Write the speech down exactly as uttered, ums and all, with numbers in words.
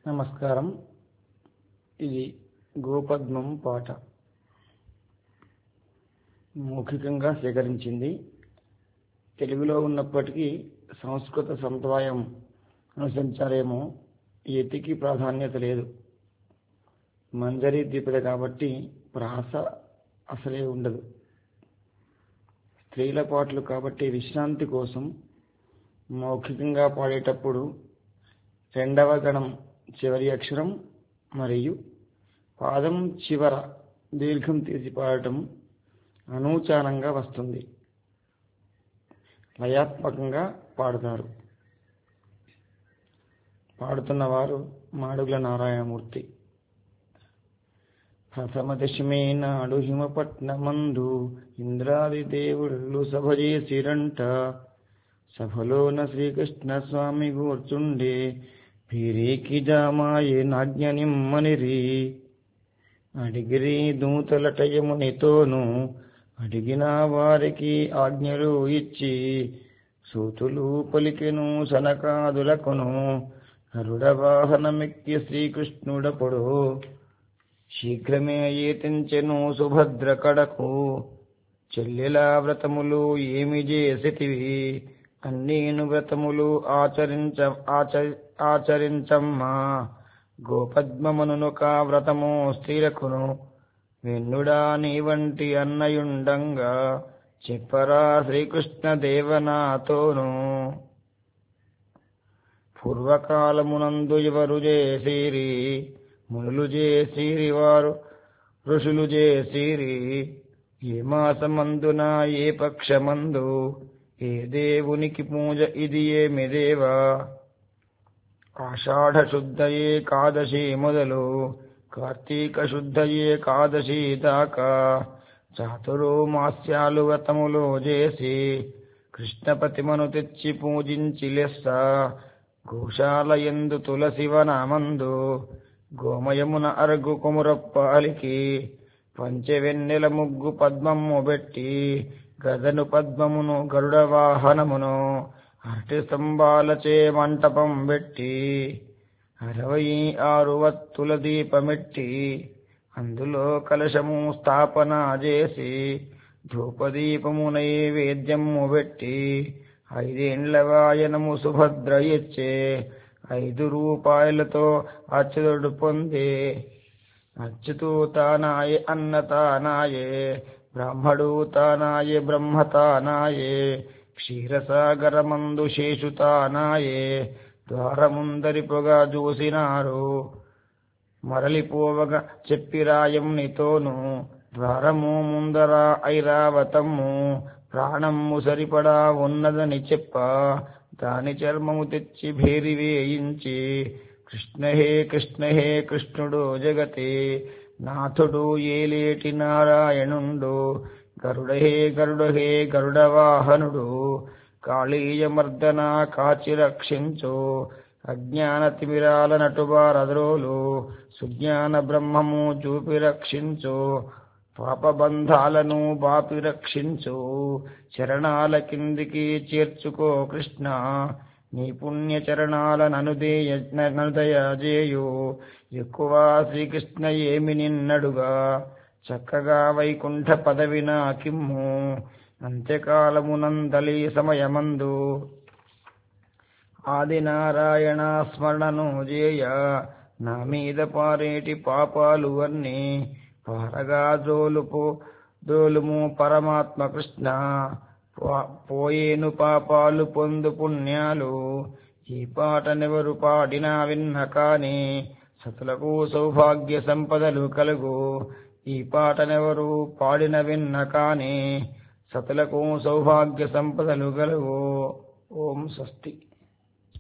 నమస్కారం. ఇది గోపద్మం పాట మౌఖికంగా సేకరించింది. తెలుగులో ఉన్నప్పటికీ సంస్కృత సంప్రదాయం అనుసరించారేమో యతికి ప్రాధాన్యత లేదు. మంజరి ద్వీపద కాబట్టి ప్రాస అసలే ఉండదు. స్త్రీల పాటలు కాబట్టి విశ్రాంతి కోసం మౌఖికంగా పాడేటప్పుడు రెండవ గణం చివరి అక్షరం మరియు పాదం చివర దీర్ఘం తీసి పాడటం అనూచానంగా వస్తుంది. లయాత్మకంగా పాడతారు. పాడుతున్నవారు మాడుగుల నారాయణమూర్తి. ప్రథమ దశమి నాడు హిమపట్నమందు ఇంద్రాది దేవుళ్ళు సభ చేసిరంట. సభలోన శ్రీకృష్ణ స్వామి కూర్చుండే పీరికి జామాయే నాజ్ఞ నిమ్మనిరి. అడిగిరి దూతలటయమునితోను అడిగిన వారికి ఆజ్ఞలు ఇచ్చి సూతులు పలికెను సనకాదులకును. గరుడ వాహనమెక్కి శ్రీకృష్ణుడప్పుడు శీఘ్రమే ఏతించెను సుభద్ర కడకు. చెల్లెల వ్రతములు ఏమి చేసితివి అన్నీను వ్రతములు ఆచరించ ఆచరించమ్మా. గోపద్మమునుక వ్రతము స్త్రీలకును వెన్నుడా నీ వంటి అన్నయుండంగా చెప్పరా శ్రీకృష్ణ దేవనాతోను. పూర్వకాలమునందు ఎవరు చేసిరి మునులు చేసిరి వారు ఋషులు చేసిరి. ఏ మాసమందున ఏ పక్షమందు ఏ దేవునికి పూజ ఇది ఏమి దేవా. ఆషాఢ శుద్ధ ఏకాదశి మొదలు కార్తీక శుద్ధ ఏకాదశి దాకా చాతురు మాస్యాలు వ్రతములు చేసి కృష్ణపతిమను తెచ్చి పూజించి లెస్స. గోశాల యందు తులసి వనమందు గోమయమున అరగు కొమురప్పాలికి పంచవెన్నెల ముగ్గు పద్మము పెట్టి గదను పద్మమును గరుడ వాహనమును అరటి స్తంభాలచే మంటపం పెట్టి అరవై ఆరు వత్తుల దీపమెట్టి అందులో కలశము స్థాపన చేసి ధూపదీపము నైవేద్యము పెట్టి ఐదేండ్ల వాయనము సుభద్ర ఇచ్చే ఐదు రూపాయలతో అచ్యుతుడు పొందే. అచ్యుతూ తానాయే అన్న తానాయే బ్రాహ్మడు తానాయే బ్రహ్మ తానాయే క్షీరసాగరమందు శేషు తానాయే. ద్వారముందరి పొగ చూసినారు మరలిపోవగా చెప్పిరాయం నితోను. ద్వారము ముందర ఐరావతము ప్రాణము సరిపడా ఉన్నదని చెప్ప దాని చర్మము తెచ్చి భేరి వేయించి కృష్ణ హే కృష్ణ హే కృష్ణుడు జగతే నాథుడు ఏలేటి నారాయణుండు. గరుడ హే గరుడ హే గరుడ వాహనుడు కాళీయమర్దన కాచి రక్షించు. అజ్ఞాన తిమిరాల నటుబారద్రోలు సుజ్ఞాన బ్రహ్మము చూపి రక్షించు. పాపబంధాలను బాపి రక్షించు. చరణాల కిందికి చేర్చుకో కృష్ణ నీ పుణ్య చరణాల ననుదేయ ననుదయజేయు. ఎక్కువ శ్రీకృష్ణ ఏమి నిన్నడుగా చక్కగా వైకుంఠ పదవి నాకిమ్ము. అంత్యకాలమునందలి సమయమందు ఆది నారాయణ స్మరణను చేయ నా మీద పారేటి పాపాలు అన్నీ పారగా జోలుపు దోలుము పరమాత్మ కృష్ణ. పోయేను పాపాలు పొందు పుణ్యాలు. ఈ పాటనెవరు పాడినా విన్న కాని సతులకు సౌభాగ్య సంపదలు కలుగు. ఈ పాటనెవరు పాడిన విన్న కాని సతులకు సౌభాగ్య సంపదలు కలుగు. ఓం స్వస్తి.